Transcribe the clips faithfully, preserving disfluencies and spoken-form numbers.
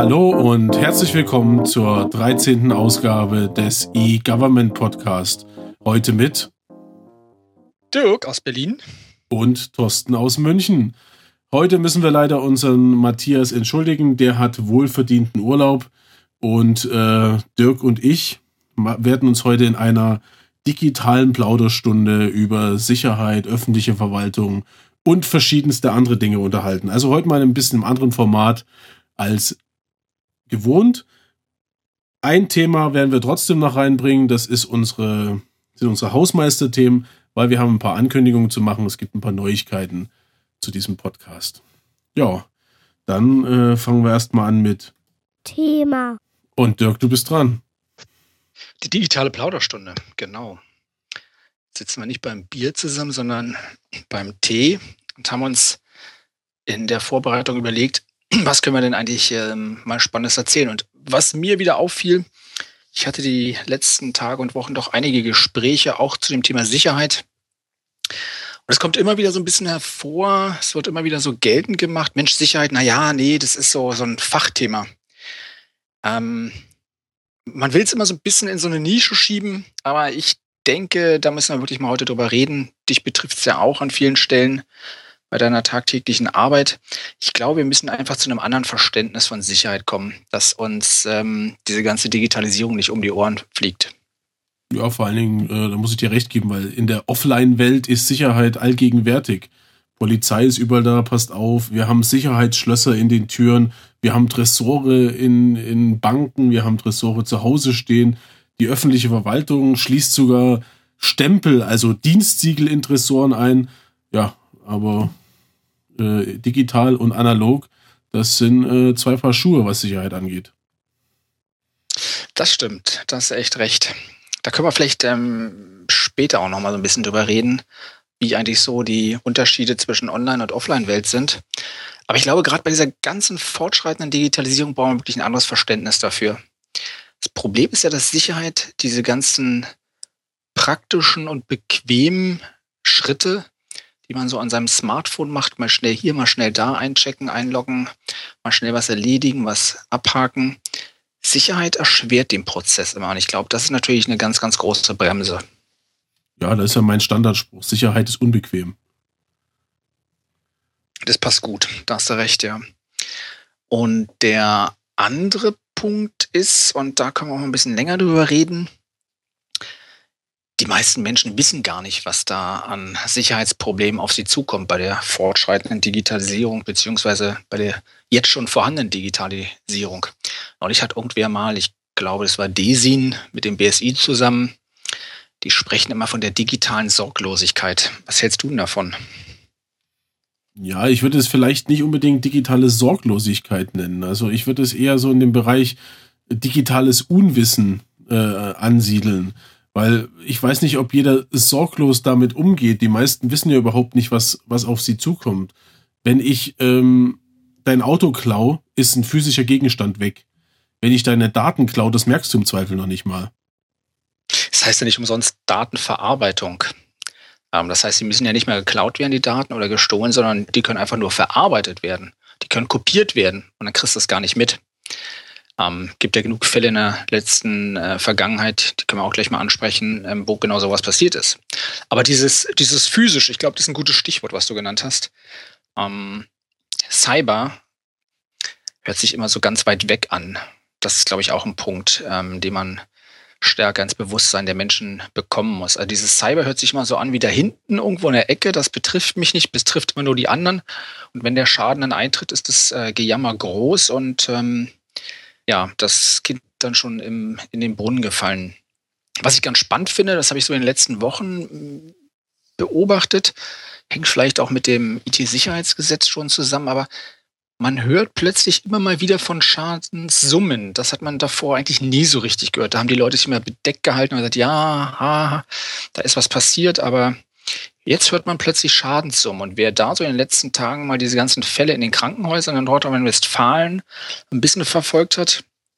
Hallo und herzlich willkommen zur dreizehnten Ausgabe des E-Government Podcast. Heute mit Dirk aus Berlin und Thorsten aus München. Heute müssen wir leider unseren Matthias entschuldigen, der hat wohlverdienten Urlaub und äh, Dirk und ich werden uns heute in einer digitalen Plauderstunde über Sicherheit, öffentliche Verwaltung und verschiedenste andere Dinge unterhalten. Also heute mal ein bisschen im anderen Format als gewohnt. Ein Thema werden wir trotzdem noch reinbringen, das ist unsere, sind unsere Hausmeisterthemen, weil wir haben ein paar Ankündigungen zu machen, es gibt ein paar Neuigkeiten zu diesem Podcast. Ja, dann äh, fangen wir erstmal an mit Thema. Und Dirk, du bist dran. Die digitale Plauderstunde, genau. Jetzt sitzen wir nicht beim Bier zusammen, sondern beim Tee und haben uns in der Vorbereitung überlegt, was können wir denn eigentlich ähm, mal Spannendes erzählen? Und was mir wieder auffiel, ich hatte die letzten Tage und Wochen doch einige Gespräche auch zu dem Thema Sicherheit. Und es kommt immer wieder so ein bisschen hervor, es wird immer wieder so geltend gemacht, Mensch, Sicherheit, na ja, nee, das ist so, so ein Fachthema. Ähm, man will es immer so ein bisschen in so eine Nische schieben, aber ich denke, da müssen wir wirklich mal heute drüber reden. Dich betrifft es ja auch an vielen Stellen bei deiner tagtäglichen Arbeit. Ich glaube, wir müssen einfach zu einem anderen Verständnis von Sicherheit kommen, dass uns ähm, diese ganze Digitalisierung nicht um die Ohren fliegt. Ja, vor allen Dingen, äh, da muss ich dir recht geben, weil in der Offline-Welt ist Sicherheit allgegenwärtig. Polizei ist überall da, passt auf. Wir haben Sicherheitsschlösser in den Türen. Wir haben Tresore in, in Banken. Wir haben Tresore zu Hause stehen. Die öffentliche Verwaltung schließt sogar Stempel, also Dienstsiegel in Tresoren ein. Ja, aber äh, digital und analog, das sind äh, zwei Paar Schuhe, was Sicherheit angeht. Das stimmt, da hast du echt recht. Da können wir vielleicht ähm, später auch noch mal so ein bisschen drüber reden, wie eigentlich so die Unterschiede zwischen Online- und Offline-Welt sind. Aber ich glaube, gerade bei dieser ganzen fortschreitenden Digitalisierung brauchen wir wirklich ein anderes Verständnis dafür. Das Problem ist ja, dass Sicherheit diese ganzen praktischen und bequemen Schritte, die man so an seinem Smartphone macht, mal schnell hier, mal schnell da einchecken, einloggen, mal schnell was erledigen, was abhaken. Sicherheit erschwert den Prozess immer. Und ich glaube, das ist natürlich eine ganz, ganz große Bremse. Ja, das ist ja mein Standardspruch. Sicherheit ist unbequem. Das passt gut. Da hast du recht, ja. Und der andere Punkt ist, und da können wir auch ein bisschen länger drüber reden, die meisten Menschen wissen gar nicht, was da an Sicherheitsproblemen auf sie zukommt bei der fortschreitenden Digitalisierung beziehungsweise bei der jetzt schon vorhandenen Digitalisierung. Neulich hat irgendwer mal, ich glaube, es war DESIN mit dem B S I zusammen, die sprechen immer von der digitalen Sorglosigkeit. Was hältst du denn davon? Ja, ich würde es vielleicht nicht unbedingt digitale Sorglosigkeit nennen. Also ich würde es eher so in dem Bereich digitales Unwissen äh, ansiedeln. Weil ich weiß nicht, ob jeder sorglos damit umgeht. Die meisten wissen ja überhaupt nicht, was, was auf sie zukommt. Wenn ich ähm, dein Auto klau, ist ein physischer Gegenstand weg. Wenn ich deine Daten klau, das merkst du im Zweifel noch nicht mal. Das heißt ja nicht umsonst Datenverarbeitung. Ähm, das heißt, sie müssen ja nicht mehr geklaut werden, die Daten, oder gestohlen, sondern die können einfach nur verarbeitet werden. Die können kopiert werden und dann kriegst du das gar nicht mit. Ähm, gibt ja genug Fälle in der letzten äh, Vergangenheit, die können wir auch gleich mal ansprechen, ähm, wo genau sowas passiert ist. Aber dieses, dieses physisch, ich glaube, das ist ein gutes Stichwort, was du genannt hast. Ähm, Cyber hört sich immer so ganz weit weg an. Das ist, glaube ich, auch ein Punkt, ähm, den man stärker ins Bewusstsein der Menschen bekommen muss. Also dieses Cyber hört sich immer so an wie da hinten irgendwo in der Ecke, das betrifft mich nicht, betrifft immer nur die anderen. Und wenn der Schaden dann eintritt, ist das äh, Gejammer groß und ähm, ja, das Kind dann schon im, in den Brunnen gefallen. Was ich ganz spannend finde, das habe ich so in den letzten Wochen beobachtet, hängt vielleicht auch mit dem I T-Sicherheitsgesetz schon zusammen, aber man hört plötzlich immer mal wieder von Schadenssummen. Das hat man davor eigentlich nie so richtig gehört. Da haben die Leute sich immer bedeckt gehalten und gesagt, ja, ha, da ist was passiert, aber jetzt hört man plötzlich Schadenssummen. Und wer da so in den letzten Tagen mal diese ganzen Fälle in den Krankenhäusern in Nordrhein-Westfalen ein bisschen verfolgt hat,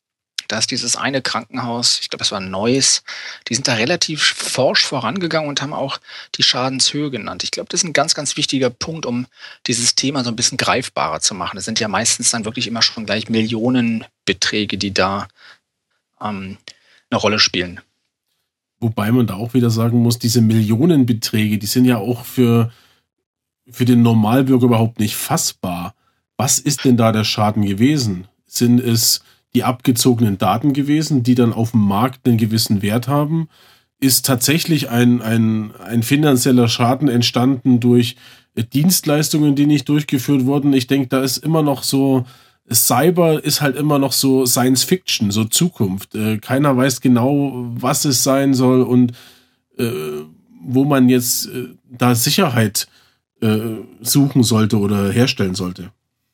Da ist dieses eine Krankenhaus, ich glaube, das war Neuss, die sind da relativ forsch vorangegangen und haben auch die Schadenshöhe genannt. Ich glaube, das ist ein ganz, ganz wichtiger Punkt, um dieses Thema so ein bisschen greifbarer zu machen. Das sind ja meistens dann wirklich immer schon gleich Millionenbeträge, die da ähm, eine Rolle spielen. Wobei man da auch wieder sagen muss, diese Millionenbeträge, die sind ja auch für, für den Normalbürger überhaupt nicht fassbar. Was ist denn da der Schaden gewesen? Sind es die abgezogenen Daten gewesen, die dann auf dem Markt einen gewissen Wert haben? Ist tatsächlich ein, ein, ein finanzieller Schaden entstanden durch Dienstleistungen, die nicht durchgeführt wurden? Ich denke, da ist immer noch so, Cyber ist halt immer noch so Science Fiction, so Zukunft. Äh, keiner weiß genau, was es sein soll und äh, wo man jetzt äh, da Sicherheit äh, suchen sollte oder herstellen sollte.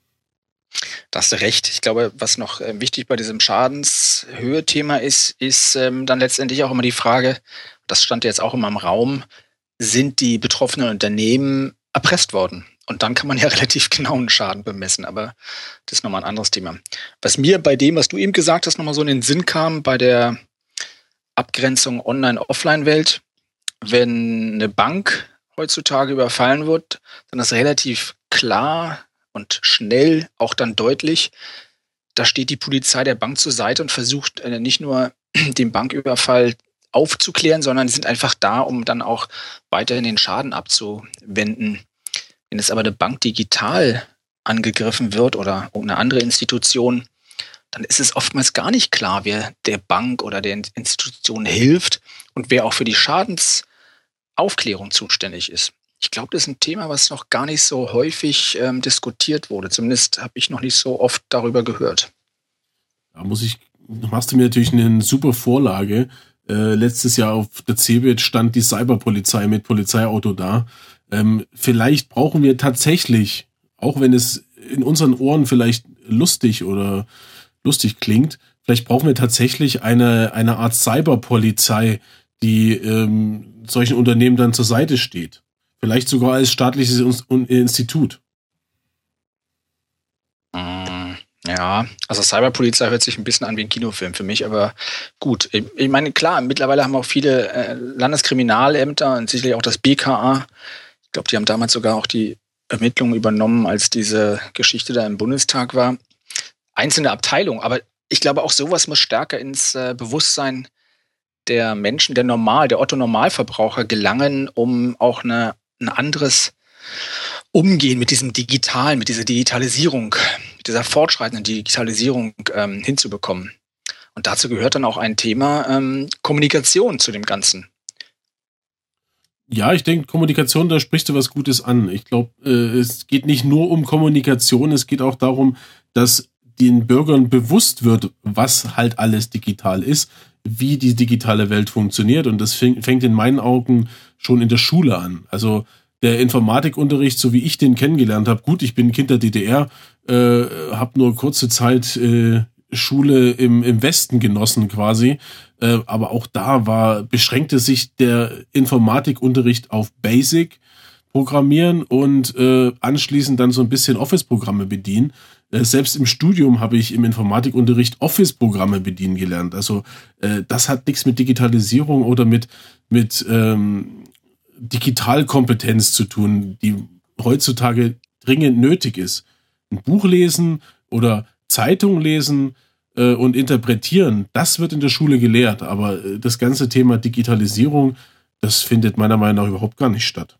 Da hast du recht. Ich glaube, was noch äh, wichtig bei diesem Schadenshöhe-Thema ist, ist ähm, dann letztendlich auch immer die Frage, das stand jetzt auch immer im Raum, sind die betroffenen Unternehmen erpresst worden? Und dann kann man ja relativ genau einen Schaden bemessen, aber das ist nochmal ein anderes Thema. Was mir bei dem, was du eben gesagt hast, nochmal so in den Sinn kam, bei der Abgrenzung Online-Offline-Welt, wenn eine Bank heutzutage überfallen wird, dann ist relativ klar und schnell auch dann deutlich, da steht die Polizei der Bank zur Seite und versucht äh, nicht nur den Banküberfall aufzuklären, sondern die sind einfach da, um dann auch weiterhin den Schaden abzuwenden. Wenn jetzt aber eine Bank digital angegriffen wird oder eine andere Institution, dann ist es oftmals gar nicht klar, wer der Bank oder der Institution hilft und wer auch für die Schadensaufklärung zuständig ist. Ich glaube, das ist ein Thema, was noch gar nicht so häufig ähm, diskutiert wurde. Zumindest habe ich noch nicht so oft darüber gehört. Da muss ich, machst du mir natürlich eine super Vorlage. Äh, letztes Jahr auf der CeBIT stand die Cyberpolizei mit Polizeiauto da. Ähm, vielleicht brauchen wir tatsächlich, auch wenn es in unseren Ohren vielleicht lustig oder lustig klingt, vielleicht brauchen wir tatsächlich eine, eine Art Cyberpolizei, die ähm, solchen Unternehmen dann zur Seite steht. Vielleicht sogar als staatliches Institut. Ja, also Cyberpolizei hört sich ein bisschen an wie ein Kinofilm für mich, aber gut. Ich meine, klar, mittlerweile haben auch viele äh, Landeskriminalämter und sicherlich auch das B K A. Ich glaube, die haben damals sogar auch die Ermittlungen übernommen, als diese Geschichte da im Bundestag war. Einzelne Abteilungen, aber ich glaube, auch sowas muss stärker ins äh, Bewusstsein der Menschen, der Normal, der Otto-Normalverbraucher gelangen, um auch eine, ein anderes Umgehen mit diesem Digitalen, mit dieser Digitalisierung, mit dieser fortschreitenden Digitalisierung ähm, hinzubekommen. Und dazu gehört dann auch ein Thema ähm, Kommunikation zu dem Ganzen. Ja, ich denke, Kommunikation, da sprichst du was Gutes an. Ich glaube, äh, es geht nicht nur um Kommunikation, es geht auch darum, dass den Bürgern bewusst wird, was halt alles digital ist, wie die digitale Welt funktioniert. Und das fängt in meinen Augen schon in der Schule an. Also der Informatikunterricht, so wie ich den kennengelernt habe, gut, ich bin Kind der D D R, äh, habe nur kurze Zeit äh, Schule im, im Westen genossen quasi, äh, aber auch da war beschränkte sich der Informatikunterricht auf Basic Programmieren und äh, anschließend dann so ein bisschen Office-Programme bedienen. Äh, selbst im Studium habe ich im Informatikunterricht Office-Programme bedienen gelernt. Also äh, das hat nichts mit Digitalisierung oder mit mit ähm, Digitalkompetenz zu tun, die heutzutage dringend nötig ist. Ein Buch lesen oder Zeitung lesen äh, und interpretieren, das wird in der Schule gelehrt, aber äh, das ganze Thema Digitalisierung, das findet meiner Meinung nach überhaupt gar nicht statt.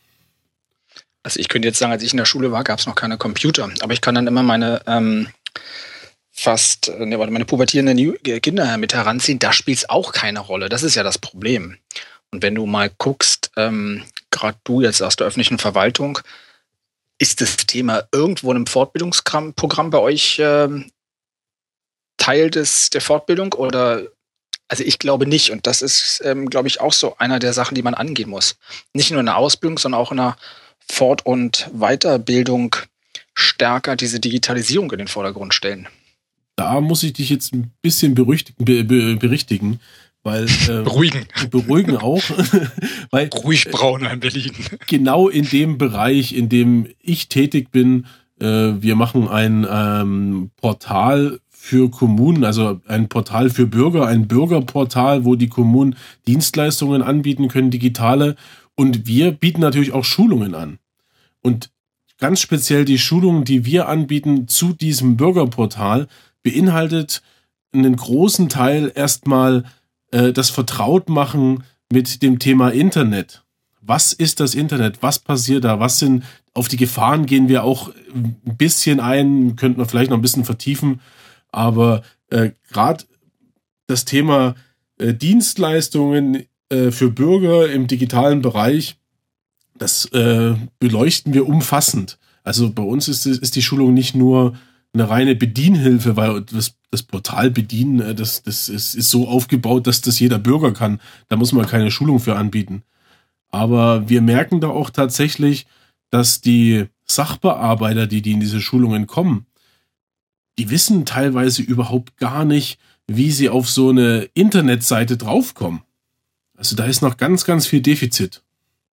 Also ich könnte jetzt sagen, als ich in der Schule war, gab es noch keine Computer, aber ich kann dann immer meine ähm, fast, ne, meine pubertierenden Kinder mit heranziehen, da spielt es auch keine Rolle. Das ist ja das Problem. Und wenn du mal guckst, ähm, gerade du jetzt aus der öffentlichen Verwaltung, ist das Thema irgendwo in einem Fortbildungsprogramm bei euch ähm, Teil des, der Fortbildung? Oder, also ich glaube nicht. Und das ist, ähm, glaube ich, auch so einer der Sachen, die man angehen muss. Nicht nur in der Ausbildung, sondern auch in der Fort- und Weiterbildung stärker diese Digitalisierung in den Vordergrund stellen. Da muss ich dich jetzt ein bisschen berüchtigen, be, be, berichtigen. Weil, äh, beruhigen. Beruhigen auch. weil, Ruhig braun in Berlin. Genau in dem Bereich, in dem ich tätig bin, äh, wir machen ein ähm, Portal für Kommunen, also ein Portal für Bürger, ein Bürgerportal, wo die Kommunen Dienstleistungen anbieten können, digitale. Und wir bieten natürlich auch Schulungen an. Und ganz speziell die Schulungen, die wir anbieten zu diesem Bürgerportal, beinhaltet einen großen Teil erstmal äh, das Vertrautmachen mit dem Thema Internet. Was ist das Internet? Was passiert da? Was sind, auf die Gefahren gehen wir auch ein bisschen ein, könnten wir vielleicht noch ein bisschen vertiefen. Aber äh, gerade das Thema äh, Dienstleistungen äh, für Bürger im digitalen Bereich, das äh, beleuchten wir umfassend. Also bei uns ist, ist die Schulung nicht nur eine reine Bedienhilfe, weil das, das Portal bedienen, das, das ist, ist so aufgebaut, dass das jeder Bürger kann. Da muss man keine Schulung für anbieten. Aber wir merken da auch tatsächlich, dass die Sachbearbeiter, die, die in diese Schulungen kommen, die wissen teilweise überhaupt gar nicht, wie sie auf so eine Internetseite draufkommen. Also da ist noch ganz, ganz viel Defizit.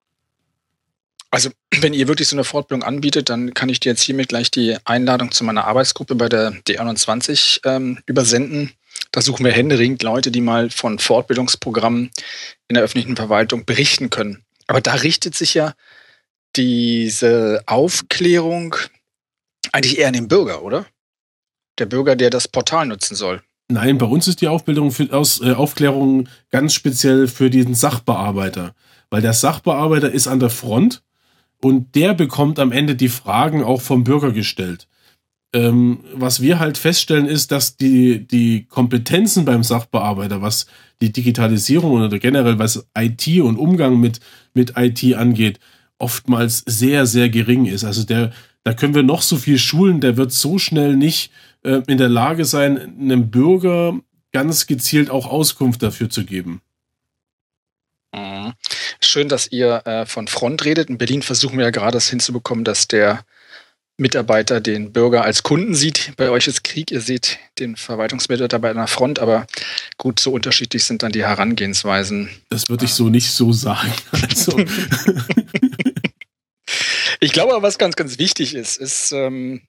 Also wenn ihr wirklich so eine Fortbildung anbietet, dann kann ich dir jetzt hiermit gleich die Einladung zu meiner Arbeitsgruppe bei der D einundzwanzig ähm, übersenden. Da suchen wir händeringend Leute, die mal von Fortbildungsprogrammen in der öffentlichen Verwaltung berichten können. Aber da richtet sich ja diese Aufklärung eigentlich eher an den Bürger, oder? Der Bürger, der das Portal nutzen soll. Nein, bei uns ist die Aufbildung für, aus, äh, Aufklärung ganz speziell für diesen Sachbearbeiter. Weil der Sachbearbeiter ist an der Front und der bekommt am Ende die Fragen auch vom Bürger gestellt. Ähm, was wir halt feststellen ist, dass die, die Kompetenzen beim Sachbearbeiter, was die Digitalisierung oder generell was I T und Umgang mit, mit I T angeht, oftmals sehr, sehr gering ist. Also der, da können wir noch so viel schulen, der wird so schnell nicht äh, in der Lage sein, einem Bürger ganz gezielt auch Auskunft dafür zu geben. Mhm. Schön, dass ihr äh, von Front redet. In Berlin versuchen wir ja gerade das hinzubekommen, dass der Mitarbeiter den Bürger als Kunden sieht. Bei euch ist Krieg, ihr seht den Verwaltungsmitarbeiter an der Front, aber gut, so unterschiedlich sind dann die Herangehensweisen. Das würde ich so nicht so sagen. Also. Ich glaube aber, was ganz, ganz wichtig ist, ist, ähm,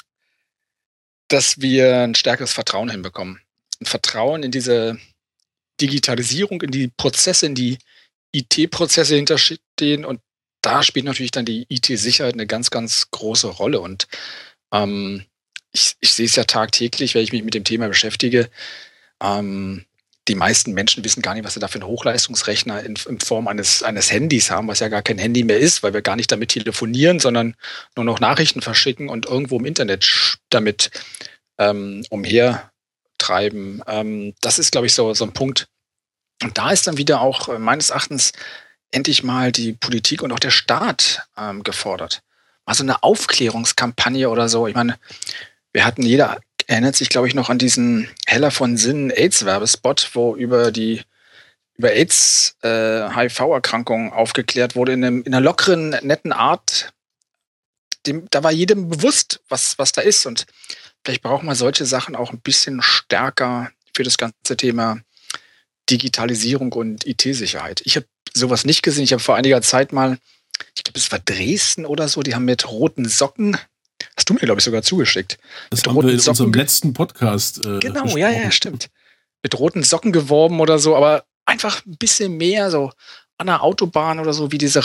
dass wir ein stärkeres Vertrauen hinbekommen. Ein Vertrauen in diese Digitalisierung, in die Prozesse, in die I T-Prozesse hinterstehen, und da spielt natürlich dann die I T-Sicherheit eine ganz, ganz große Rolle. Und ähm, ich, ich sehe es ja tagtäglich, wenn ich mich mit dem Thema beschäftige. Ähm, die meisten Menschen wissen gar nicht, was sie da für einen Hochleistungsrechner in, in Form eines, eines Handys haben, was ja gar kein Handy mehr ist, weil wir gar nicht damit telefonieren, sondern nur noch Nachrichten verschicken und irgendwo im Internet damit ähm, umhertreiben. Ähm, das ist, glaube ich, so, so ein Punkt. Und da ist dann wieder auch äh, meines Erachtens endlich mal die Politik und auch der Staat ähm, gefordert. Mal so eine Aufklärungskampagne oder so. Ich meine, wir hatten, jeder erinnert sich, glaube ich, noch an diesen Heller von Sinnen AIDS-Werbespot, wo über die über AIDS, äh, H I V-Erkrankungen aufgeklärt wurde in, einem, in einer lockeren, netten Art. Dem, da war jedem bewusst, was, was da ist. Und vielleicht brauchen wir solche Sachen auch ein bisschen stärker für das ganze Thema Digitalisierung und I T-Sicherheit. Ich habe sowas nicht gesehen. Ich habe vor einiger Zeit mal, ich glaube, es war Dresden oder so, die haben mit roten Socken, hast du mir, glaube ich, sogar zugeschickt. Das mit haben wir in Socken unserem letzten Podcast äh, Genau, besprochen. ja, ja, stimmt. Mit roten Socken geworben oder so, aber einfach ein bisschen mehr so an der Autobahn oder so, wie diese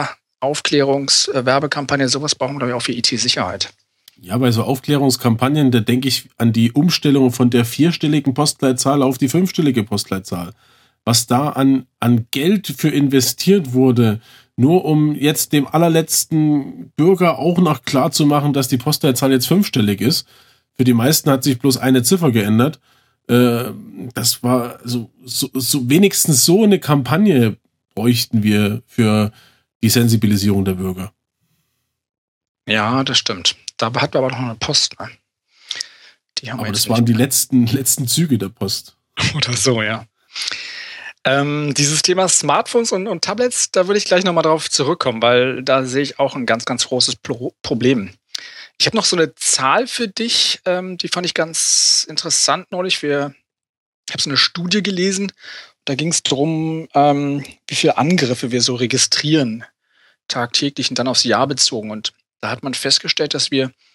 Raser-Aufklärungs-Werbekampagne. Sowas brauchen wir, glaube ich, auch für I T-Sicherheit. Ja, bei so Aufklärungskampagnen, da denke ich an die Umstellung von der vierstelligen Postleitzahl auf die fünfstellige Postleitzahl. Was da an, an Geld für investiert wurde, nur um jetzt dem allerletzten Bürger auch noch klar zu machen, dass die Postleitzahl jetzt fünfstellig ist. Für die meisten hat sich bloß eine Ziffer geändert. Äh, das war so, so, so wenigstens so eine Kampagne bräuchten wir für die Sensibilisierung der Bürger. Ja, das stimmt. Da hatten wir aber noch eine Post. Ne? Die haben aber wir das waren mehr. die letzten, letzten Züge der Post. Oder so, ja. Ähm, dieses Thema Smartphones und, und Tablets, da würde ich gleich nochmal drauf zurückkommen, weil da sehe ich auch ein ganz, ganz großes Pro- Problem. Ich habe noch so eine Zahl für dich, ähm, die fand ich ganz interessant neulich. Wir, ich habe so eine Studie gelesen, da ging es darum, ähm, wie viele Angriffe wir so registrieren, tagtäglich und dann aufs Jahr bezogen. Und da hat man festgestellt, dass wir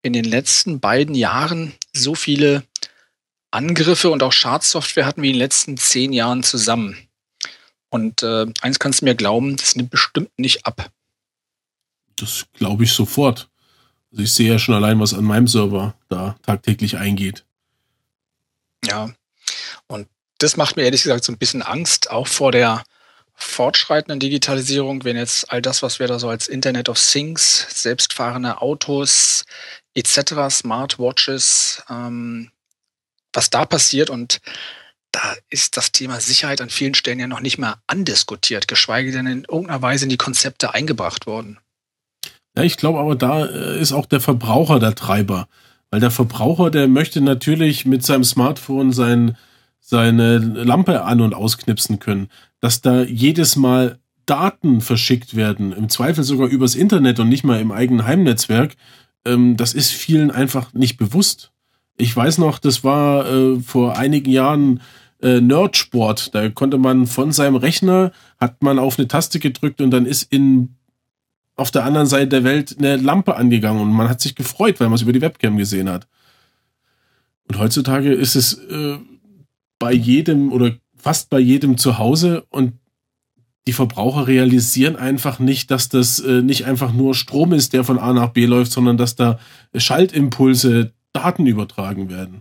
in den letzten beiden Jahren so viele Angriffe und auch Schadsoftware hatten wie in den letzten zehn Jahren zusammen. Und äh, eins kannst du mir glauben, das nimmt bestimmt nicht ab. Das glaube ich sofort. Also ich sehe ja schon allein, was an meinem Server da tagtäglich eingeht. Ja, und das macht mir ehrlich gesagt so ein bisschen Angst, auch vor der fortschreitenden Digitalisierung, wenn jetzt all das, was wir da so als Internet of Things, selbstfahrende Autos et cetera, Smartwatches, ähm, was da passiert, und da ist das Thema Sicherheit an vielen Stellen ja noch nicht mal andiskutiert, geschweige denn in irgendeiner Weise in die Konzepte eingebracht worden. Ja, ich glaube aber, da ist auch der Verbraucher der Treiber. Weil der Verbraucher, der möchte natürlich mit seinem Smartphone sein, seine Lampe an- und ausknipsen können. Dass da jedes Mal Daten verschickt werden, im Zweifel sogar übers Internet und nicht mal im eigenen Heimnetzwerk, ähm, das ist vielen einfach nicht bewusst. Ich weiß noch, das war äh, vor einigen Jahren äh, Nerdsport. Da konnte man von seinem Rechner, hat man auf eine Taste gedrückt und dann ist in auf der anderen Seite der Welt eine Lampe angegangen und man hat sich gefreut, weil man es über die Webcam gesehen hat. Und heutzutage ist es äh, bei jedem oder fast bei jedem zu Hause und die Verbraucher realisieren einfach nicht, dass das äh, nicht einfach nur Strom ist, der von A nach B läuft, sondern dass da Schaltimpulse, Daten übertragen werden.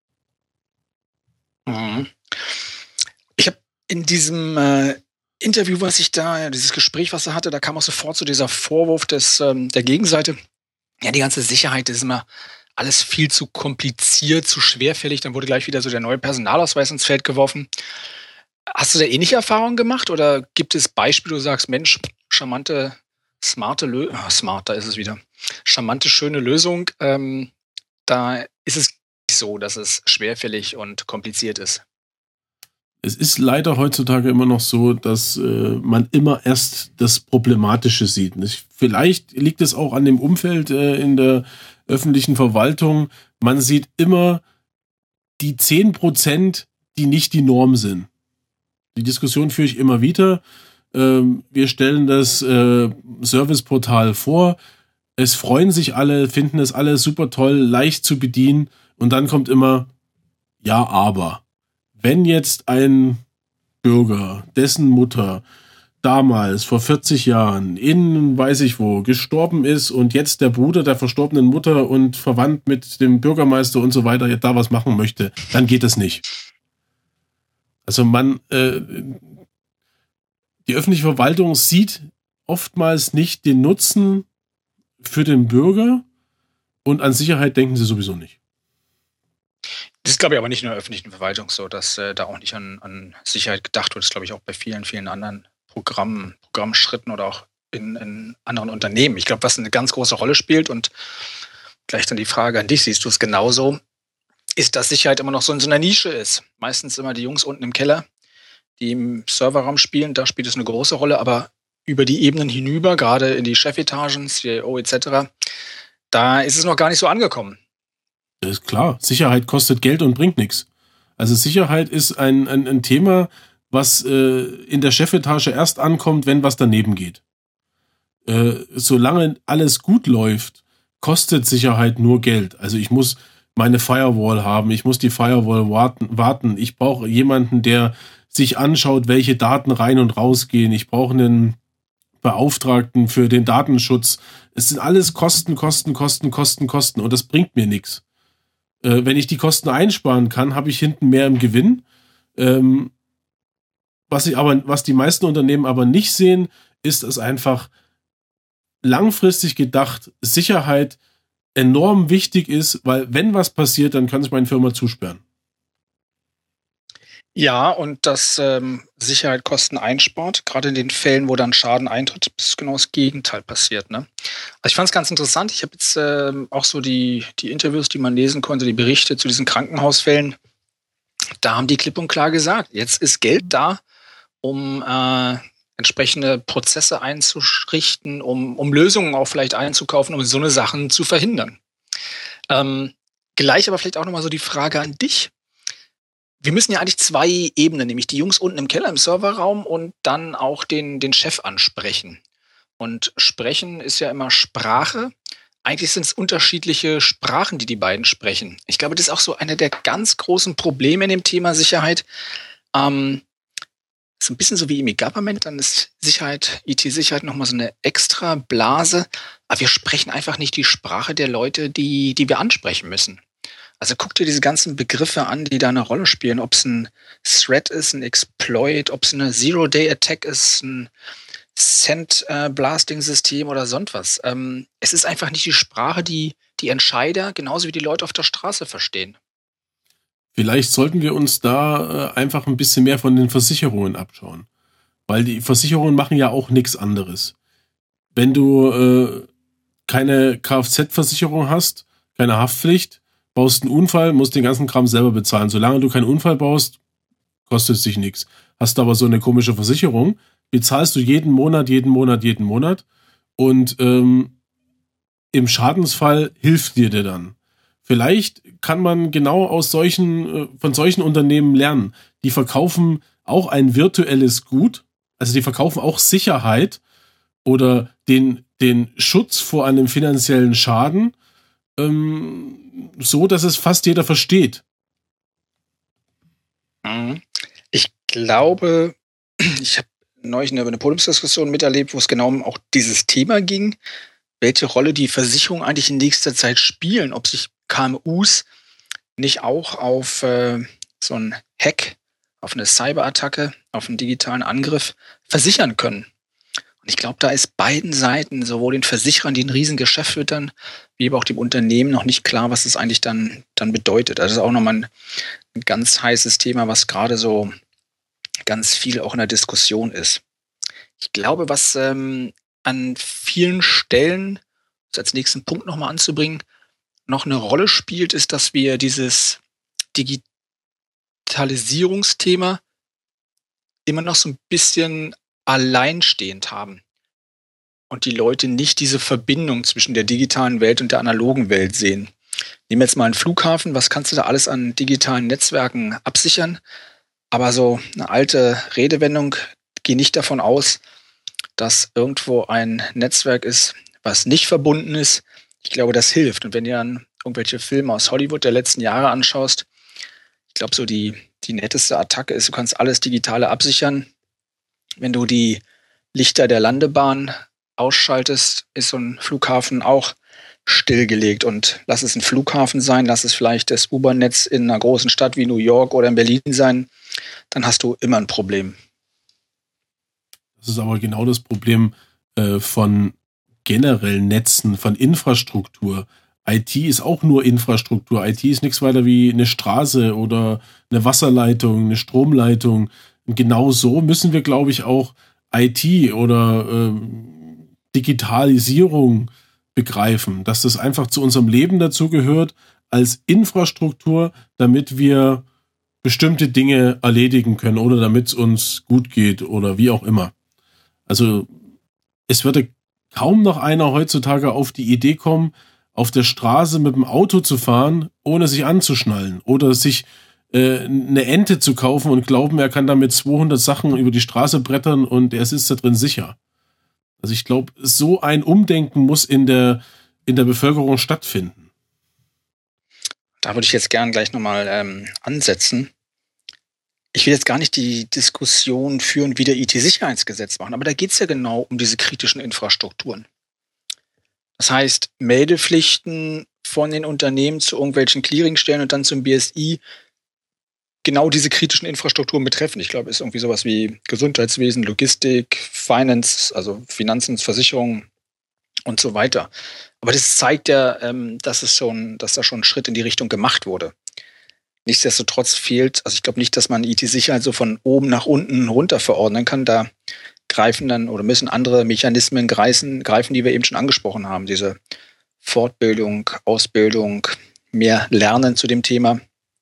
Mhm. Ich habe in diesem äh, Interview, was ich da, dieses Gespräch, was er hatte, da kam auch sofort so dieser Vorwurf des, ähm, der Gegenseite. Ja, die ganze Sicherheit ist immer alles viel zu kompliziert, zu schwerfällig. Dann wurde gleich wieder so der neue Personalausweis ins Feld geworfen. Hast du da ähnliche Erfahrungen gemacht oder gibt es Beispiele, wo du sagst, Mensch, charmante, smarte Lösung, oh, smart, da ist es wieder, charmante, schöne Lösung, ähm, da ist es nicht so, dass es schwerfällig und kompliziert ist? Es ist leider heutzutage immer noch so, dass äh, man immer erst das Problematische sieht. Nicht? Vielleicht liegt es auch an dem Umfeld äh, in der öffentlichen Verwaltung. Man sieht immer die zehn Prozent, die nicht die Norm sind. Die Diskussion führe ich immer wieder. Ähm, wir stellen das äh, Serviceportal vor. Es freuen sich alle, finden es alle super toll, leicht zu bedienen. Und dann kommt immer, ja, aber. Wenn jetzt ein Bürger, dessen Mutter damals vor vierzig Jahren in weiß ich wo gestorben ist und jetzt der Bruder der verstorbenen Mutter und verwandt mit dem Bürgermeister und so weiter da was machen möchte, dann geht das nicht. Also man, äh, die öffentliche Verwaltung sieht oftmals nicht den Nutzen für den Bürger und an Sicherheit denken sie sowieso nicht. Das ist, glaube ich, aber nicht nur in der öffentlichen Verwaltung so, dass äh, da auch nicht an, an Sicherheit gedacht wird. Das glaube ich auch bei vielen, vielen anderen Programmen, Programmschritten oder auch in, in anderen Unternehmen. Ich glaube, was eine ganz große Rolle spielt, und gleich dann die Frage an dich, siehst du es genauso, ist, dass Sicherheit immer noch so in so einer Nische ist. Meistens immer die Jungs unten im Keller, die im Serverraum spielen, da spielt es eine große Rolle, aber über die Ebenen hinüber, gerade in die Chefetagen, C I O et cetera, da ist es noch gar nicht so angekommen. Das ist klar, Sicherheit kostet Geld und bringt nichts. Also Sicherheit ist ein, ein, ein Thema, was äh, in der Chefetage erst ankommt, wenn was daneben geht. Äh, solange alles gut läuft, kostet Sicherheit nur Geld. Also ich muss meine Firewall haben, ich muss die Firewall warten, warten. Ich brauche jemanden, der sich anschaut, welche Daten rein und rausgehen. Ich brauche einen Beauftragten für den Datenschutz. Es sind alles Kosten, Kosten, Kosten, Kosten, Kosten und das bringt mir nichts. Äh, wenn ich die Kosten einsparen kann, habe ich hinten mehr im Gewinn. Ähm, was ich aber, was die meisten Unternehmen aber nicht sehen, ist, dass einfach langfristig gedacht Sicherheit enorm wichtig ist, weil wenn was passiert, dann kann sich meine Firma zusperren. Ja, und dass ähm, Sicherheit Kosten einspart, gerade in den Fällen, wo dann Schaden eintritt, ist genau das Gegenteil passiert. Ne? Also ich fand es ganz interessant. Ich habe jetzt ähm, auch so die, die Interviews, die man lesen konnte, die Berichte zu diesen Krankenhausfällen. Da haben die klipp und klar gesagt, jetzt ist Geld da, um äh, entsprechende Prozesse einzurichten, um, um Lösungen auch vielleicht einzukaufen, um so eine Sachen zu verhindern. Ähm, gleich aber vielleicht auch nochmal so die Frage an dich. Wir müssen ja eigentlich zwei Ebenen, nämlich die Jungs unten im Keller im Serverraum und dann auch den, den Chef ansprechen. Und sprechen ist ja immer Sprache, eigentlich sind es unterschiedliche Sprachen, die die beiden sprechen. Ich glaube, das ist auch so eine der ganz großen Probleme in dem Thema Sicherheit. Ähm, so ein bisschen so wie im E-Government, dann ist Sicherheit, I T-Sicherheit nochmal so eine extra Blase. Aber wir sprechen einfach nicht die Sprache der Leute, die, die wir ansprechen müssen. Also guck dir diese ganzen Begriffe an, die da eine Rolle spielen. Ob es ein Threat ist, ein Exploit, ob es eine Zero-Day-Attack ist, ein Sand-Blasting-System oder sonst was. Ähm, es ist einfach nicht die Sprache, die die Entscheider genauso wie die Leute auf der Straße verstehen. Vielleicht sollten wir uns da äh, einfach ein bisschen mehr von den Versicherungen abschauen. Weil die Versicherungen machen ja auch nichts anderes. Wenn du äh, keine Kfz-Versicherung hast, keine Haftpflicht, baust einen Unfall, musst den ganzen Kram selber bezahlen. Solange du keinen Unfall baust, kostet es dich nichts. Hast aber so eine komische Versicherung, bezahlst du jeden Monat, jeden Monat, jeden Monat und ähm, im Schadensfall hilft dir der dann. Vielleicht kann man genau aus solchen, von solchen Unternehmen lernen. Die verkaufen auch ein virtuelles Gut, also die verkaufen auch Sicherheit oder den, den Schutz vor einem finanziellen Schaden, ähm, so dass es fast jeder versteht. Ich glaube, ich habe neulich eine, eine Podiumsdiskussion miterlebt, wo es genau um auch dieses Thema ging, welche Rolle die Versicherungen eigentlich in nächster Zeit spielen, ob sich K M Us nicht auch auf äh, so einen Hack, auf eine Cyberattacke, auf einen digitalen Angriff versichern können. Und ich glaube, da ist beiden Seiten, sowohl den Versicherern, die ein Riesengeschäft wittern, wie aber auch dem Unternehmen noch nicht klar, was das eigentlich dann, dann bedeutet. Also das ist auch nochmal ein, ein ganz heißes Thema, was gerade so ganz viel auch in der Diskussion ist. Ich glaube, was ähm, an vielen Stellen, das als nächsten Punkt nochmal anzubringen, noch eine Rolle spielt, ist, dass wir dieses Digitalisierungsthema immer noch so ein bisschen alleinstehend haben und die Leute nicht diese Verbindung zwischen der digitalen Welt und der analogen Welt sehen. Nehmen wir jetzt mal einen Flughafen, was kannst du da alles an digitalen Netzwerken absichern? Aber so eine alte Redewendung, geh nicht davon aus, dass irgendwo ein Netzwerk ist, was nicht verbunden ist. Ich glaube, das hilft. Und wenn du dann irgendwelche Filme aus Hollywood der letzten Jahre anschaust, ich glaube, so die, die netteste Attacke ist, du kannst alles Digitale absichern. Wenn du die Lichter der Landebahn ausschaltest, ist so ein Flughafen auch stillgelegt. Und lass es ein Flughafen sein, lass es vielleicht das U-Bahn-Netz in einer großen Stadt wie New York oder in Berlin sein, dann hast du immer ein Problem. Das ist aber genau das Problem äh, von generellen Netzen, von Infrastruktur. I T ist auch nur Infrastruktur. I T ist nichts weiter wie eine Straße oder eine Wasserleitung, eine Stromleitung. Und genau so müssen wir, glaube ich, auch I T oder äh, Digitalisierung begreifen, dass das einfach zu unserem Leben dazugehört als Infrastruktur, damit wir bestimmte Dinge erledigen können oder damit es uns gut geht oder wie auch immer. Also es würde kaum noch einer heutzutage auf die Idee kommen, auf der Straße mit dem Auto zu fahren, ohne sich anzuschnallen oder sich äh, eine Ente zu kaufen und glauben, er kann damit zweihundert Sachen über die Straße brettern und er sitzt da drin sicher. Also ich glaube, so ein Umdenken muss in der, in der Bevölkerung stattfinden. Da würde ich jetzt gern gleich nochmal ähm, ansetzen. Ich will jetzt gar nicht die Diskussion führen, wie der I T-Sicherheitsgesetz machen, aber da geht es ja genau um diese kritischen Infrastrukturen. Das heißt, Meldepflichten von den Unternehmen zu irgendwelchen Clearingstellen und dann zum B S I genau diese kritischen Infrastrukturen betreffen. Ich glaube, es ist irgendwie sowas wie Gesundheitswesen, Logistik, Finance, also Finanzen, Versicherungen und so weiter. Aber das zeigt ja, ähm, dass es schon, dass da schon ein Schritt in die Richtung gemacht wurde. Nichtsdestotrotz fehlt, also ich glaube nicht, dass man I T-Sicherheit so von oben nach unten runter verordnen kann. Da greifen dann oder müssen andere Mechanismen greifen, greifen, die wir eben schon angesprochen haben. Diese Fortbildung, Ausbildung, mehr Lernen zu dem Thema.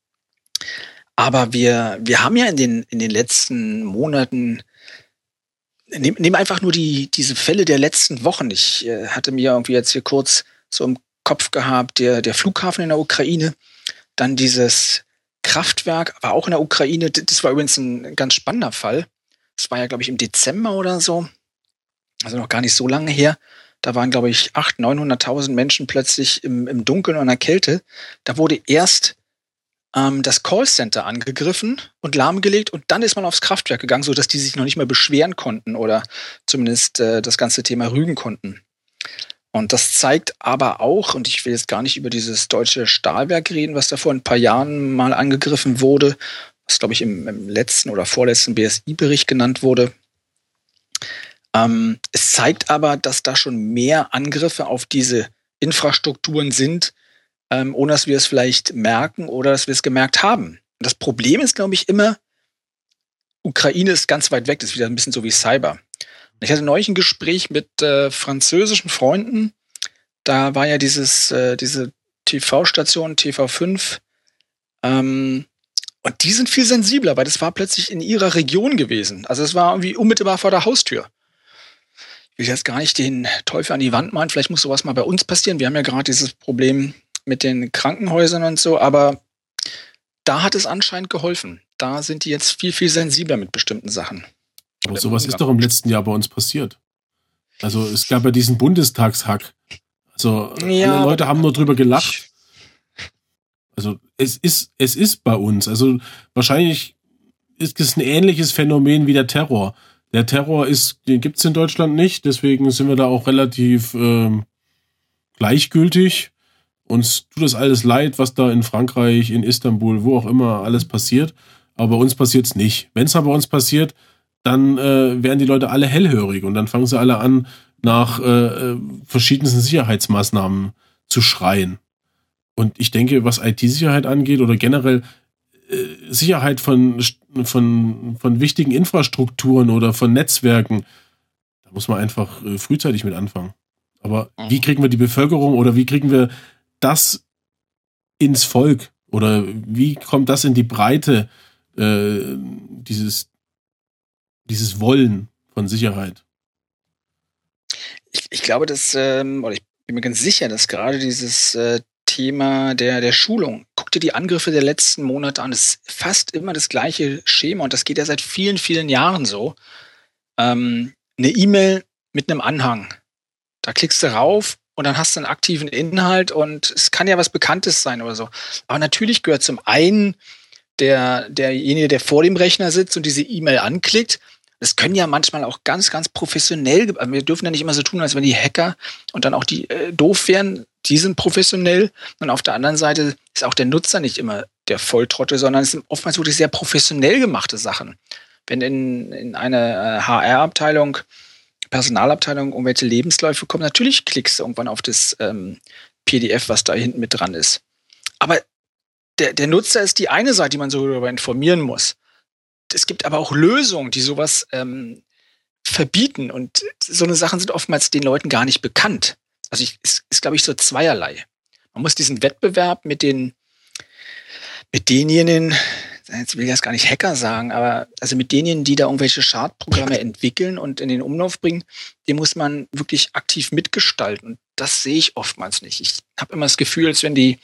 Aber wir, wir haben ja in den, in den letzten Monaten, nehmen nehm einfach nur die, diese Fälle der letzten Wochen. Ich äh, hatte mir irgendwie jetzt hier kurz so im Kopf gehabt, der, der Flughafen in der Ukraine, dann dieses Kraftwerk, aber auch in der Ukraine. Das war übrigens ein ganz spannender Fall. Das war ja, glaube ich, im Dezember oder so, also noch gar nicht so lange her, Da waren, glaube ich, achthunderttausend, neunhunderttausend Menschen plötzlich im, im Dunkeln und in der Kälte. Da wurde erst ähm, das Callcenter angegriffen und lahmgelegt und dann ist man aufs Kraftwerk gegangen, sodass die sich noch nicht mehr beschweren konnten oder zumindest äh, das ganze Thema rügen konnten. Und das zeigt aber auch, und ich will jetzt gar nicht über dieses deutsche Stahlwerk reden, was da vor ein paar Jahren mal angegriffen wurde, was, glaube ich, im, im letzten oder vorletzten B S I-Bericht genannt wurde. Ähm, es zeigt aber, dass da schon mehr Angriffe auf diese Infrastrukturen sind, ähm, ohne dass wir es vielleicht merken oder dass wir es gemerkt haben. Und das Problem ist, glaube ich, immer, Ukraine ist ganz weit weg, das ist wieder ein bisschen so wie Cyber. Ich hatte neulich ein Gespräch mit äh, französischen Freunden. Da war ja dieses, äh, diese T V-Station T V fünf. Ähm, und die sind viel sensibler, weil das war plötzlich in ihrer Region gewesen. Also es war irgendwie unmittelbar vor der Haustür. Ich will jetzt gar nicht den Teufel an die Wand malen. Vielleicht muss sowas mal bei uns passieren. Wir haben ja gerade dieses Problem mit den Krankenhäusern und so. Aber da hat es anscheinend geholfen. Da sind die jetzt viel, viel sensibler mit bestimmten Sachen. Aber sowas ist doch im letzten Jahr bei uns passiert. Also es gab ja diesen Bundestagshack. Also ja, alle Leute haben nur drüber gelacht. Also es ist, es ist bei uns. Also wahrscheinlich ist es ein ähnliches Phänomen wie der Terror. Der Terror ist, den gibt es in Deutschland nicht, deswegen sind wir da auch relativ ähm, gleichgültig. Uns tut das alles leid, was da in Frankreich, in Istanbul, wo auch immer alles passiert. Aber bei uns passiert es nicht. Wenn es aber bei uns passiert, dann äh, werden die Leute alle hellhörig und dann fangen sie alle an, nach äh, verschiedensten Sicherheitsmaßnahmen zu schreien. Und ich denke, was I T-Sicherheit angeht oder generell äh, Sicherheit von, von, von wichtigen Infrastrukturen oder von Netzwerken, da muss man einfach äh, frühzeitig mit anfangen. Aber wie kriegen wir die Bevölkerung oder wie kriegen wir das ins Volk oder wie kommt das in die Breite, äh, dieses dieses Wollen von Sicherheit? Ich, ich glaube, dass, ähm, oder ich bin mir ganz sicher, dass gerade dieses äh, Thema der, der Schulung, guck dir die Angriffe der letzten Monate an, es ist fast immer das gleiche Schema und das geht ja seit vielen, vielen Jahren so. Ähm, eine E-Mail mit einem Anhang. Da klickst du rauf und dann hast du einen aktiven Inhalt und es kann ja was Bekanntes sein oder so. Aber natürlich gehört zum einen der, derjenige, der vor dem Rechner sitzt und diese E-Mail anklickt. Das können ja manchmal auch ganz, ganz professionell, also wir dürfen ja nicht immer so tun, als wenn die Hacker und dann auch die äh, doof wären, die sind professionell. Und auf der anderen Seite ist auch der Nutzer nicht immer der Volltrottel, sondern es sind oftmals wirklich sehr professionell gemachte Sachen. Wenn in, in eine äh, H R-Abteilung, Personalabteilung irgendwelche Lebensläufe kommen, natürlich klickst du irgendwann auf das ähm, P D F, was da hinten mit dran ist. Aber der, der Nutzer ist die eine Seite, die man so darüber informieren muss. Es gibt aber auch Lösungen, die sowas ähm, verbieten. Und so eine Sachen sind oftmals den Leuten gar nicht bekannt. Also es ist, ist glaube ich, so zweierlei. Man muss diesen Wettbewerb mit den mit denjenigen, jetzt will ich das gar nicht Hacker sagen, aber also mit denjenigen, die da irgendwelche Schadprogramme entwickeln und in den Umlauf bringen, den muss man wirklich aktiv mitgestalten. Und das sehe ich oftmals nicht. Ich habe immer das Gefühl, als wenn die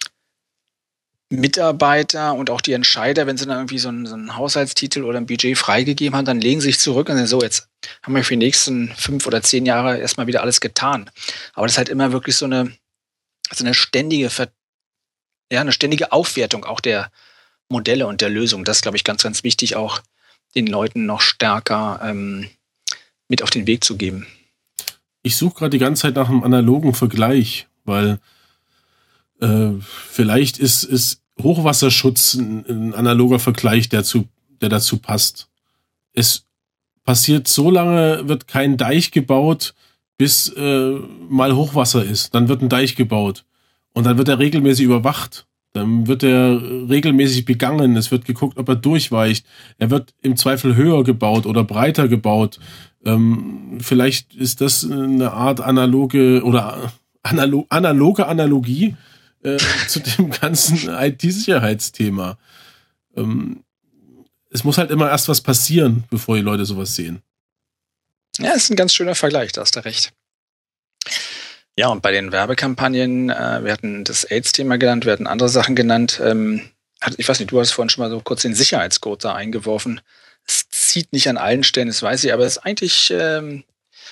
Mitarbeiter und auch die Entscheider, wenn sie dann irgendwie so einen, so einen Haushaltstitel oder ein Budget freigegeben haben, dann legen sie sich zurück und sagen, so, jetzt haben wir für die nächsten fünf oder zehn Jahre erstmal wieder alles getan. Aber das ist halt immer wirklich so eine, so eine ständige, Ver ja, eine ständige Aufwertung auch der Modelle und der Lösung. Das ist, glaube ich, ganz, ganz wichtig, auch den Leuten noch stärker ähm, mit auf den Weg zu geben. Ich suche gerade die ganze Zeit nach einem analogen Vergleich, weil äh, vielleicht ist, ist Hochwasserschutz ein, ein analoger Vergleich, der, zu, der dazu passt. Es passiert so lange, wird kein Deich gebaut, bis äh, mal Hochwasser ist. Dann wird ein Deich gebaut. Und dann wird er regelmäßig überwacht. Dann wird er regelmäßig begangen. Es wird geguckt, ob er durchweicht. Er wird im Zweifel höher gebaut oder breiter gebaut. Ähm, vielleicht ist das eine Art analoge oder analo analoge Analogie äh, zu dem ganzen I T-Sicherheitsthema. Ähm, es muss halt immer erst was passieren, bevor die Leute sowas sehen. Ja, ist ein ganz schöner Vergleich, da hast du recht. Ja, und bei den Werbekampagnen, äh, wir hatten das AIDS-Thema genannt, wir hatten andere Sachen genannt. Ähm, ich weiß nicht, du hast vorhin schon mal so kurz den Sicherheitscode da eingeworfen. Es zieht nicht an allen Stellen, das weiß ich, aber es ist eigentlich ähm,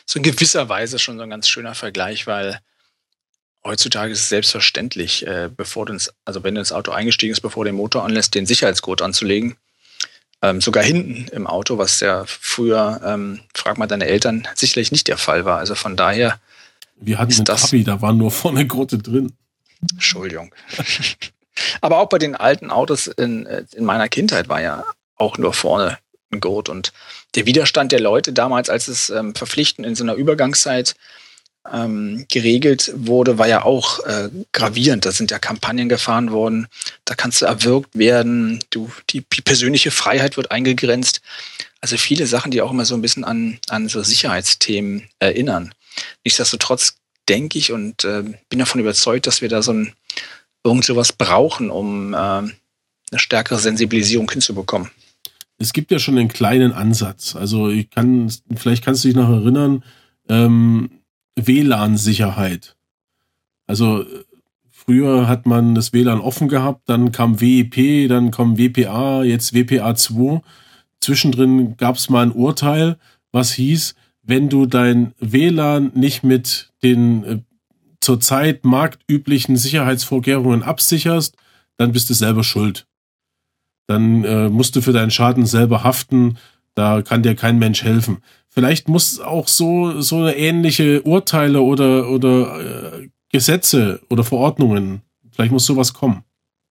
so in gewisser Weise schon so ein ganz schöner Vergleich, weil heutzutage ist es selbstverständlich, äh, bevor du ins, also wenn du ins Auto eingestiegen bist, bevor du den Motor anlässt, den Sicherheitsgurt anzulegen. Ähm, sogar hinten im Auto, was ja früher, ähm, frag mal deine Eltern, sicherlich nicht der Fall war. Also von daher. Wir hatten einen Trabi, da waren nur vorne Gurte drin. Entschuldigung. Aber auch bei den alten Autos in, in meiner Kindheit war ja auch nur vorne ein Gurt. Und der Widerstand der Leute damals, als es ähm, verpflichtend in so einer Übergangszeit ähm, geregelt wurde, war ja auch äh, gravierend. Da sind ja Kampagnen gefahren worden. Da kannst du erwürgt werden. Du, die persönliche Freiheit wird eingegrenzt. Also viele Sachen, die auch immer so ein bisschen an, an so Sicherheitsthemen erinnern. Nichtsdestotrotz denke ich und äh, bin davon überzeugt, dass wir da so ein irgend sowas brauchen, um äh, eine stärkere Sensibilisierung hinzubekommen. Es gibt ja schon einen kleinen Ansatz. Also ich kann, vielleicht kannst du dich noch erinnern, ähm, W L A N-Sicherheit. Also früher hat man das W L A N offen gehabt, dann kam W E P, dann kam W P A, jetzt W P A zwei. Zwischendrin gab es mal ein Urteil, was hieß, wenn du dein W L A N nicht mit den äh, zurzeit marktüblichen Sicherheitsvorkehrungen absicherst, dann bist du selber schuld. Dann äh, musst du für deinen Schaden selber haften, da kann dir kein Mensch helfen. Vielleicht muss auch so so eine ähnliche Urteile oder oder äh, Gesetze oder Verordnungen, vielleicht muss sowas kommen.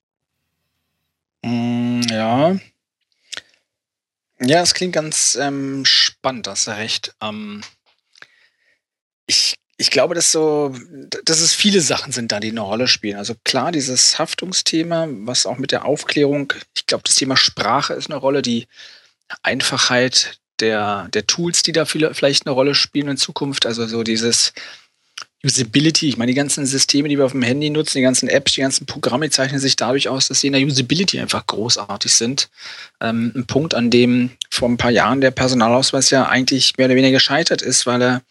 Mm, ja. Ja, es klingt ganz ähm, spannend, hast du recht. Ähm, ich, ich glaube, dass so, dass es viele Sachen sind da, die eine Rolle spielen. Also klar, dieses Haftungsthema, was auch mit der Aufklärung, ich glaube, das Thema Sprache ist eine Rolle, die Einfachheit der, der Tools, die da viele, vielleicht eine Rolle spielen in Zukunft. Also so dieses Usability, ich meine, die ganzen Systeme, die wir auf dem Handy nutzen, die ganzen Apps, die ganzen Programme zeichnen sich dadurch aus, dass sie in der Usability einfach großartig sind. Ähm, ein Punkt, an dem vor ein paar Jahren der Personalausweis ja eigentlich mehr oder weniger gescheitert ist, weil er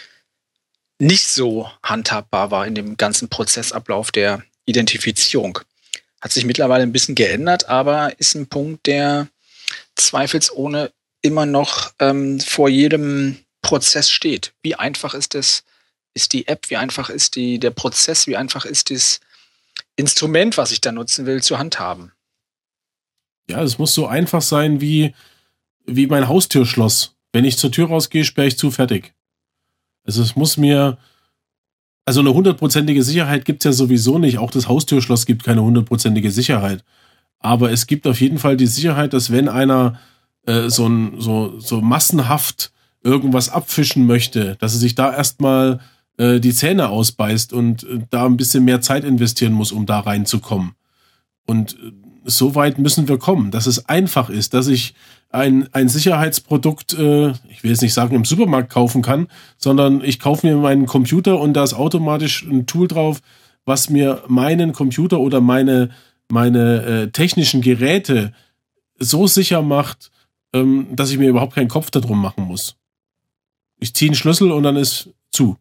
nicht so handhabbar war in dem ganzen Prozessablauf der Identifizierung. Hat sich mittlerweile ein bisschen geändert, aber ist ein Punkt, der zweifelsohne immer noch ähm, vor jedem Prozess steht. Wie einfach ist es, ist die App, wie einfach ist die, der Prozess, wie einfach ist das Instrument, was ich da nutzen will, zu handhaben? Ja, es muss so einfach sein wie, wie mein Haustürschloss. Wenn ich zur Tür rausgehe, sperre ich zu, fertig. Also es muss mir, also eine hundertprozentige Sicherheit gibt es ja sowieso nicht. Auch das Haustürschloss gibt keine hundertprozentige Sicherheit. Aber es gibt auf jeden Fall die Sicherheit, dass wenn einer äh, so, ein, so, so massenhaft irgendwas abfischen möchte, dass er sich da erstmal äh, die Zähne ausbeißt und äh, da ein bisschen mehr Zeit investieren muss, um da reinzukommen. Und äh, so weit müssen wir kommen, dass es einfach ist, dass ich ein, ein Sicherheitsprodukt, äh, ich will jetzt nicht sagen, im Supermarkt kaufen kann, sondern ich kaufe mir meinen Computer und da ist automatisch ein Tool drauf, was mir meinen Computer oder meine, meine äh, technischen Geräte so sicher macht, ähm, dass ich mir überhaupt keinen Kopf darum machen muss. Ich ziehe einen Schlüssel und dann ist zu.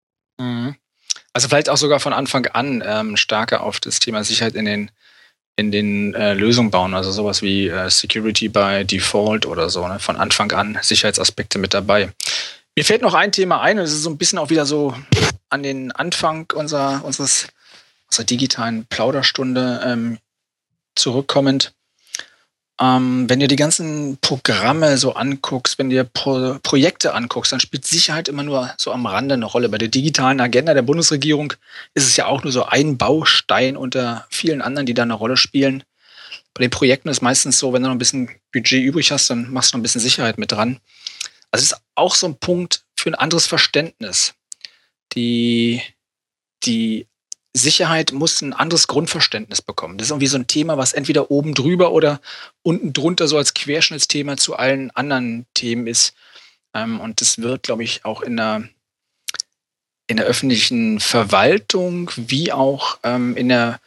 Also vielleicht auch sogar von Anfang an ähm, stärker auf das Thema Sicherheit in den in den äh, Lösungen bauen, also sowas wie äh, Security by Default oder so, ne? Von Anfang an Sicherheitsaspekte mit dabei. Mir fällt noch ein Thema ein, und es ist so ein bisschen auch wieder so an den Anfang unserer, unseres, unserer digitalen Plauderstunde ähm, zurückkommend. Ähm, wenn du die ganzen Programme so anguckst, wenn du dir Pro- Projekte anguckst, dann spielt Sicherheit immer nur so am Rande eine Rolle. Bei der digitalen Agenda der Bundesregierung ist es ja auch nur so ein Baustein unter vielen anderen, die da eine Rolle spielen. Bei den Projekten ist es meistens so, wenn du noch ein bisschen Budget übrig hast, dann machst du noch ein bisschen Sicherheit mit dran. Also es ist auch so ein Punkt für ein anderes Verständnis. Die, die Sicherheit muss ein anderes Grundverständnis bekommen. Das ist irgendwie so ein Thema, was entweder oben drüber oder unten drunter so als Querschnittsthema zu allen anderen Themen ist. Ähm, und das wird, glaube ich, auch in der, in der öffentlichen Verwaltung wie auch ähm, in der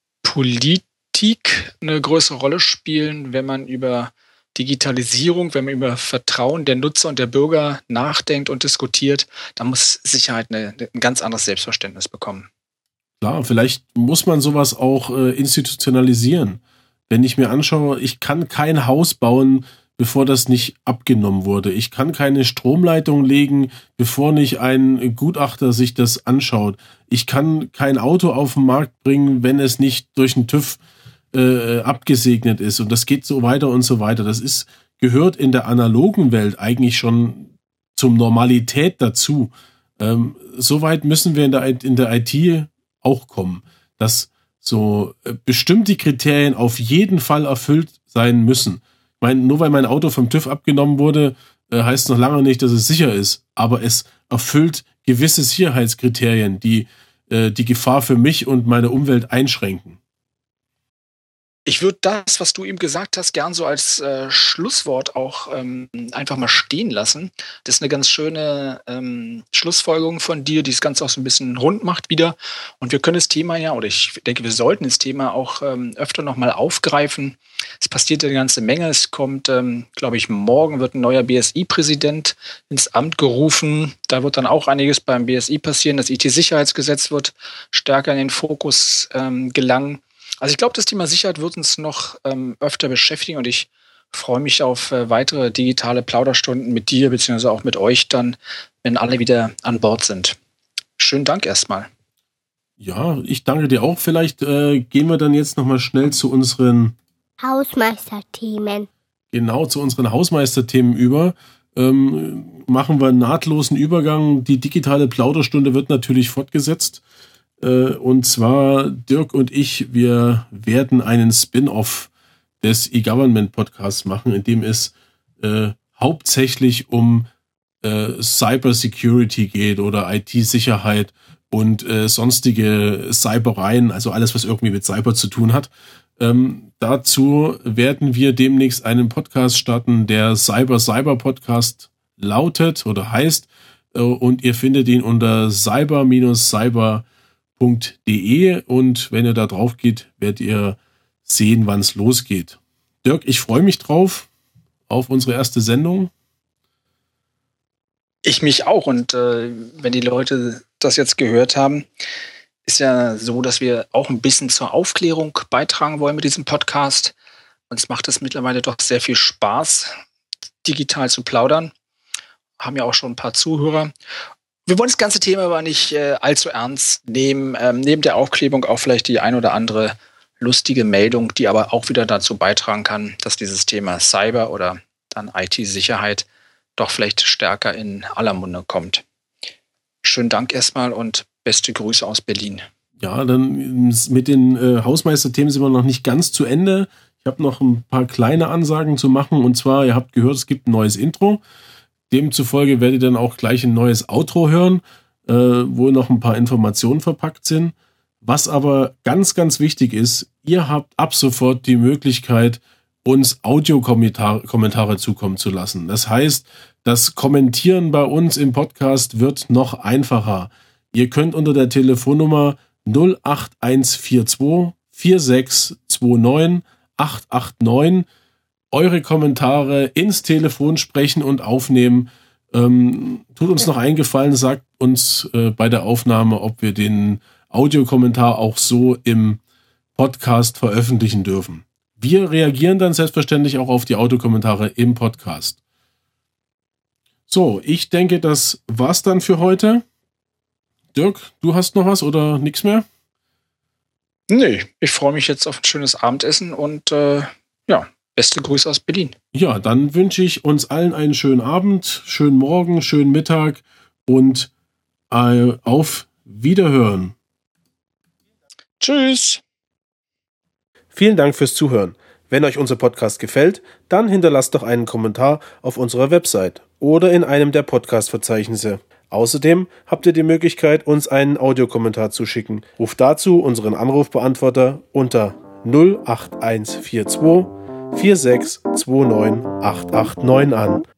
Politik eine größere Rolle spielen, wenn man über Digitalisierung, wenn man über Vertrauen der Nutzer und der Bürger nachdenkt und diskutiert, dann muss Sicherheit eine, ein ganz anderes Selbstverständnis bekommen. Klar, vielleicht muss man sowas auch äh, institutionalisieren. Wenn ich mir anschaue, ich kann kein Haus bauen, bevor das nicht abgenommen wurde. Ich kann keine Stromleitung legen, bevor nicht ein Gutachter sich das anschaut. Ich kann kein Auto auf den Markt bringen, wenn es nicht durch den TÜV äh, abgesegnet ist. Und das geht so weiter und so weiter. Das ist, gehört in der analogen Welt eigentlich schon zum Normalität dazu. Ähm, Soweit müssen wir in der, in der I T auch kommen, dass so äh, bestimmte Kriterien auf jeden Fall erfüllt sein müssen. Ich meine, nur weil mein Auto vom TÜV abgenommen wurde, äh, heißt noch lange nicht, dass es sicher ist. Aber es erfüllt gewisse Sicherheitskriterien, die äh, die Gefahr für mich und meine Umwelt einschränken. Ich würde das, was du eben gesagt hast, gern so als äh, Schlusswort auch ähm, einfach mal stehen lassen. Das ist eine ganz schöne ähm, Schlussfolgerung von dir, die das Ganze auch so ein bisschen rund macht wieder. Und wir können das Thema ja, oder ich denke, wir sollten das Thema auch ähm, öfter nochmal aufgreifen. Es passiert eine ganze Menge. Es kommt, ähm, glaube ich, morgen wird ein neuer B S I-Präsident ins Amt gerufen. Da wird dann auch einiges beim B S I passieren. Das I T-Sicherheitsgesetz wird stärker in den Fokus ähm, gelangen. Also ich glaube, das Thema Sicherheit wird uns noch ähm, öfter beschäftigen und ich freue mich auf äh, weitere digitale Plauderstunden mit dir beziehungsweise auch mit euch dann, wenn alle wieder an Bord sind. Schönen Dank erstmal. Ja, ich danke dir auch. Vielleicht äh, gehen wir dann jetzt nochmal schnell zu unseren Hausmeisterthemen. Genau, zu unseren Hausmeisterthemen über. Ähm, machen wir einen nahtlosen Übergang. Die digitale Plauderstunde wird natürlich fortgesetzt. Und zwar Dirk und ich, wir werden einen Spin-off des E-Government-Podcasts machen, in dem es äh, hauptsächlich um äh, Cybersecurity geht oder I T-Sicherheit und äh, sonstige Cybereien, also alles, was irgendwie mit Cyber zu tun hat. Ähm, dazu werden wir demnächst einen Podcast starten, der Cyber-Cyber-Podcast lautet oder heißt äh, und ihr findet ihn unter cyber-cyber Punkt de und wenn ihr da drauf geht, werdet ihr sehen, wann es losgeht. Dirk, ich freue mich drauf, auf unsere erste Sendung. Ich mich auch und äh, wenn die Leute das jetzt gehört haben, ist ja so, dass wir auch ein bisschen zur Aufklärung beitragen wollen mit diesem Podcast. Uns macht es mittlerweile doch sehr viel Spaß, digital zu plaudern. Haben ja auch schon ein paar Zuhörer. Wir wollen das ganze Thema aber nicht äh, allzu ernst nehmen. Ähm, neben der Aufklärung auch vielleicht die ein oder andere lustige Meldung, die aber auch wieder dazu beitragen kann, dass dieses Thema Cyber oder dann I T-Sicherheit doch vielleicht stärker in aller Munde kommt. Schönen Dank erstmal und beste Grüße aus Berlin. Ja, dann mit den äh, Hausmeisterthemen sind wir noch nicht ganz zu Ende. Ich habe noch ein paar kleine Ansagen zu machen und zwar, ihr habt gehört, es gibt ein neues Intro. Demzufolge werdet ihr dann auch gleich ein neues Outro hören, äh, wo noch ein paar Informationen verpackt sind. Was aber ganz, ganz wichtig ist, ihr habt ab sofort die Möglichkeit, uns Audiokommentare Kommentare zukommen zu lassen. Das heißt, das Kommentieren bei uns im Podcast wird noch einfacher. Ihr könnt unter der Telefonnummer null acht eins vier zwei vier sechs zwei neun acht acht neun eure Kommentare ins Telefon sprechen und aufnehmen. Ähm, tut uns noch einen Gefallen, sagt uns äh, bei der Aufnahme, ob wir den Audiokommentar auch so im Podcast veröffentlichen dürfen. Wir reagieren dann selbstverständlich auch auf die Audiokommentare im Podcast. So, ich denke, das war's dann für heute. Dirk, du hast noch was oder nichts mehr? Nee, ich freue mich jetzt auf ein schönes Abendessen und äh, ja, beste Grüße aus Berlin. Ja, dann wünsche ich uns allen einen schönen Abend, schönen Morgen, schönen Mittag und äh, auf Wiederhören. Tschüss. Vielen Dank fürs Zuhören. Wenn euch unser Podcast gefällt, dann hinterlasst doch einen Kommentar auf unserer Website oder in einem der Podcast-Verzeichnisse. Außerdem habt ihr die Möglichkeit, uns einen Audiokommentar zu schicken. Ruft dazu unseren Anrufbeantworter unter null acht eins vier zwei vier sechs zwei neun acht acht neun an.